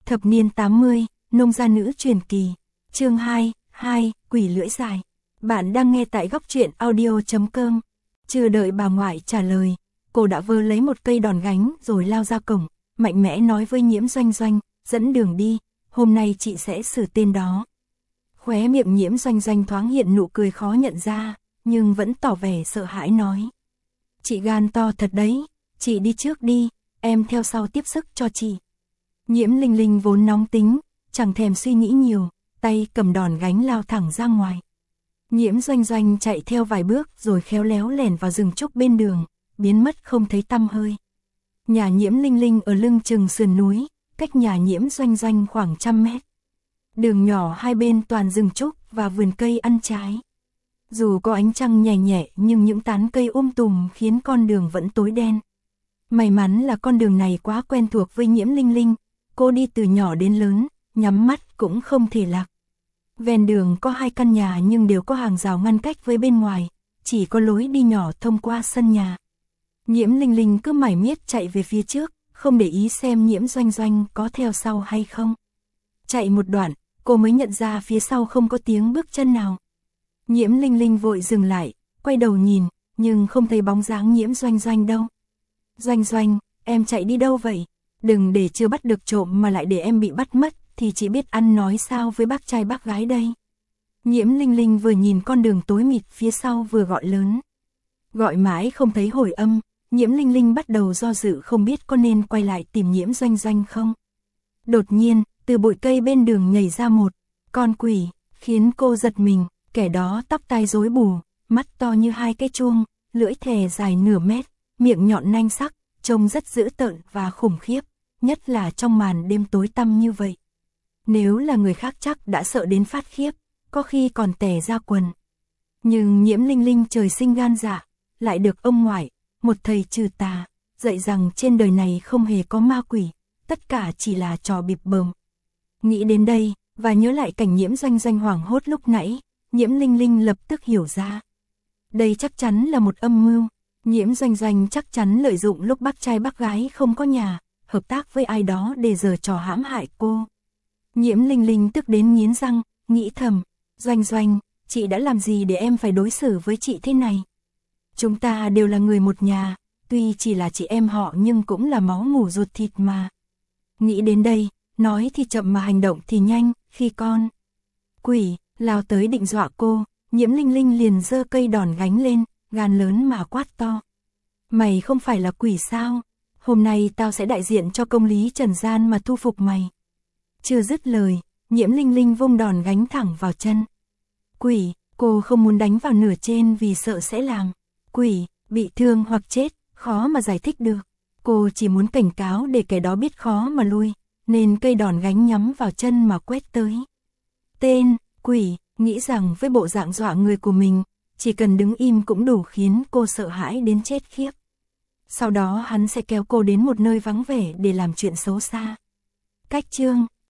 Thập niên 80, nông gia nữ truyền kỳ. Chương 2, quỷ lưỡi dài. Bạn đang nghe tại góc truyện audio.com. Chưa đợi bà ngoại trả lời, cô đã vơ lấy một cây đòn gánh rồi lao ra cổng, mạnh mẽ nói với Nhiễm Doanh Doanh, dẫn đường đi, hôm nay chị sẽ xử tên đó. Khóe miệng Nhiễm Doanh Doanh thoáng hiện nụ cười khó nhận ra, nhưng vẫn tỏ vẻ sợ hãi nói. Chị gan to thật đấy, chị đi trước đi, em theo sau tiếp sức cho chị. Nhiễm Linh Linh vốn nóng tính, chẳng thèm suy nghĩ nhiều, tay cầm đòn gánh lao thẳng ra ngoài. Nhiễm Doanh Doanh chạy theo vài bước rồi khéo léo lẻn vào rừng trúc bên đường, biến mất không thấy tăm hơi. Nhà Nhiễm Linh Linh ở lưng chừng sườn núi, cách nhà Nhiễm Doanh Doanh khoảng 100 mét. Đường nhỏ hai bên toàn rừng trúc và vườn cây ăn trái. Dù có ánh trăng nhẹ nhẹ nhưng những tán cây tùm khiến con đường vẫn tối đen. May mắn là con đường này quá quen thuộc với Nhiễm Linh Linh, cô đi từ nhỏ đến lớn, nhắm mắt cũng không thể lạc. Ven đường có 2 căn nhà nhưng đều có hàng rào ngăn cách với bên ngoài, chỉ có lối đi nhỏ thông qua sân nhà. Nhiễm Linh Linh cứ mải miết chạy về phía trước, không để ý xem Nhiễm Doanh Doanh có theo sau hay không. Chạy một đoạn, cô mới nhận ra phía sau không có tiếng bước chân nào. Nhiễm Linh Linh vội dừng lại, quay đầu nhìn, nhưng không thấy bóng dáng Nhiễm Doanh Doanh đâu. Doanh Doanh, em chạy đi đâu vậy? Đừng để chưa bắt được trộm mà lại để em bị bắt mất, thì chị biết ăn nói sao với bác trai bác gái đây. Nhiễm Linh Linh vừa nhìn con đường tối mịt phía sau vừa gọi lớn. Gọi mãi không thấy hồi âm, Nhiễm Linh Linh bắt đầu do dự không biết có nên quay lại tìm Nhiễm Doanh Doanh không. Đột nhiên, từ bụi cây bên đường nhảy ra một con quỷ, khiến cô giật mình, kẻ đó tóc tai rối bù, mắt to như 2 cái chuông, lưỡi thè dài nửa mét, miệng nhọn nanh sắc, trông rất dữ tợn và khủng khiếp, nhất là trong màn đêm tối tăm như vậy. Nếu là người khác chắc đã sợ đến phát khiếp, có khi còn tè ra quần. Nhưng Nhiễm Linh Linh trời sinh gan dạ, lại được ông ngoại, một thầy trừ tà, dạy rằng trên đời này không hề có ma quỷ, tất cả chỉ là trò bịp bợm. Nghĩ đến đây, và nhớ lại cảnh Nhiễm Doanh Doanh hoảng hốt lúc nãy, Nhiễm Linh Linh lập tức hiểu ra. Đây chắc chắn là một âm mưu, Nhiễm Doanh Doanh chắc chắn lợi dụng lúc bác trai bác gái không có nhà, hợp tác với ai đó để giở trò hãm hại cô. Nhiễm Linh Linh tức đến nghiến răng, nghĩ thầm, Doanh Doanh, chị đã làm gì để em phải đối xử với chị thế này? Chúng ta đều là người một nhà, tuy chỉ là chị em họ nhưng cũng là máu mủ ruột thịt mà. Nghĩ đến đây, nói thì chậm mà hành động thì nhanh, khi con quỷ lao tới định dọa cô, Nhiễm Linh Linh liền giơ cây đòn gánh lên, gan lớn mà quát to. Mày không phải là quỷ sao? Hôm nay tao sẽ đại diện cho công lý trần gian mà thu phục mày. Chưa dứt lời, Nhiễm Linh Linh vung đòn gánh thẳng vào chân. Quỷ, cô không muốn đánh vào nửa trên vì sợ sẽ làm quỷ bị thương hoặc chết, khó mà giải thích được. Cô chỉ muốn cảnh cáo để kẻ đó biết khó mà lui, nên cây đòn gánh nhắm vào chân mà quét tới. Tên quỷ nghĩ rằng với bộ dạng dọa người của mình, chỉ cần đứng im cũng đủ khiến cô sợ hãi đến chết khiếp. Sau đó hắn sẽ kéo cô đến một nơi vắng vẻ để làm chuyện xấu xa. Cách chương